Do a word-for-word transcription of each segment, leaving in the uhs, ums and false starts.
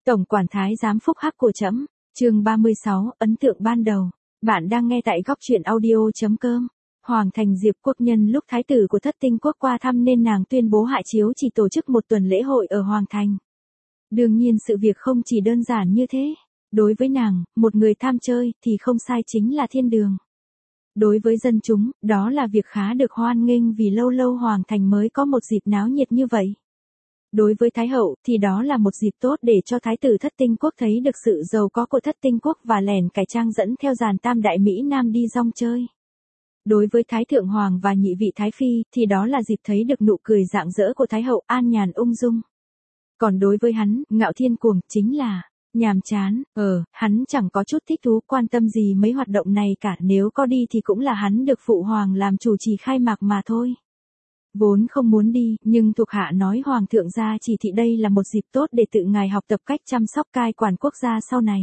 Tổng quản thái giám phúc hắc của trẫm, chương ba mươi sáu, ấn tượng ban đầu. Bạn đang nghe tại góc truyện audio.com. Hoàng thành Diệp quốc nhân lúc thái tử của Thất Tinh quốc qua thăm nên nàng tuyên bố hạ chiếu chỉ tổ chức một tuần lễ hội ở Hoàng thành. Đương nhiên sự việc không chỉ đơn giản như thế. Đối với nàng, một người tham chơi thì không sai chính là thiên đường. Đối với dân chúng, đó là việc khá được hoan nghênh vì lâu lâu Hoàng thành mới có một dịp náo nhiệt như vậy. Đối với Thái hậu thì đó là một dịp tốt để cho Thái tử Thất Tinh quốc thấy được sự giàu có của Thất Tinh quốc và lèn cải trang dẫn theo dàn tam đại Mỹ Nam đi rong chơi. Đối với Thái thượng hoàng và nhị vị Thái phi thì đó là dịp thấy được nụ cười rạng rỡ của Thái hậu an nhàn ung dung. Còn đối với hắn, Ngạo Thiên Cuồng chính là nhàm chán, ờ, hắn chẳng có chút thích thú quan tâm gì mấy hoạt động này cả, nếu có đi thì cũng là hắn được phụ hoàng làm chủ trì khai mạc mà thôi. Vốn không muốn đi, nhưng thuộc hạ nói hoàng thượng ra chỉ thị đây là một dịp tốt để tự ngài học tập cách chăm sóc cai quản quốc gia sau này.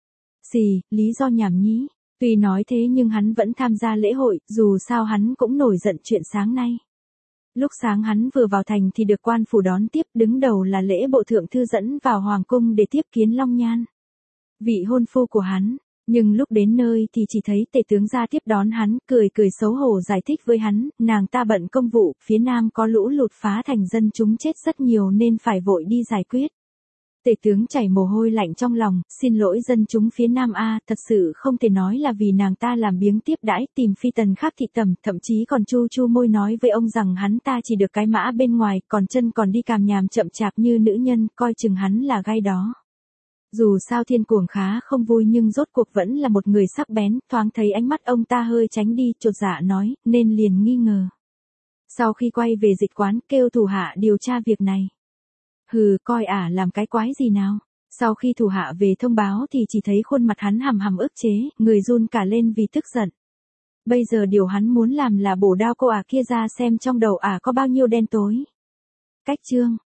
Xì, lý do nhảm nhí. Tuy nói thế nhưng hắn vẫn tham gia lễ hội, dù sao hắn cũng nổi giận chuyện sáng nay. Lúc sáng hắn vừa vào thành thì được quan phủ đón tiếp, đứng đầu là lễ bộ thượng thư dẫn vào hoàng cung để tiếp kiến Long Nhan, vị hôn phu của hắn. Nhưng lúc đến nơi thì chỉ thấy tể tướng ra tiếp đón hắn, cười cười xấu hổ giải thích với hắn, nàng ta bận công vụ, phía nam có lũ lụt phá thành dân chúng chết rất nhiều nên phải vội đi giải quyết. Tể tướng chảy mồ hôi lạnh trong lòng, xin lỗi dân chúng phía nam a, thật sự không thể nói là vì nàng ta làm biếng tiếp đãi, tìm phi tần khác thị tẩm, thậm chí còn chu chu môi nói với ông rằng hắn ta chỉ được cái mã bên ngoài, còn chân còn đi càm nhàm chậm chạp như nữ nhân, coi chừng hắn là gai đó. Dù sao Thiên Cuồng khá không vui nhưng rốt cuộc vẫn là một người sắc bén, thoáng thấy ánh mắt ông ta hơi tránh đi, chột dạ nói, nên liền nghi ngờ. Sau khi quay về dịch quán, kêu thủ hạ điều tra việc này. Hừ, coi ả làm cái quái gì nào. Sau khi thủ hạ về thông báo thì chỉ thấy khuôn mặt hắn hầm hầm ức chế, người run cả lên vì tức giận. Bây giờ điều hắn muốn làm là bổ đao cô ả kia ra xem trong đầu ả có bao nhiêu đen tối. Cách chương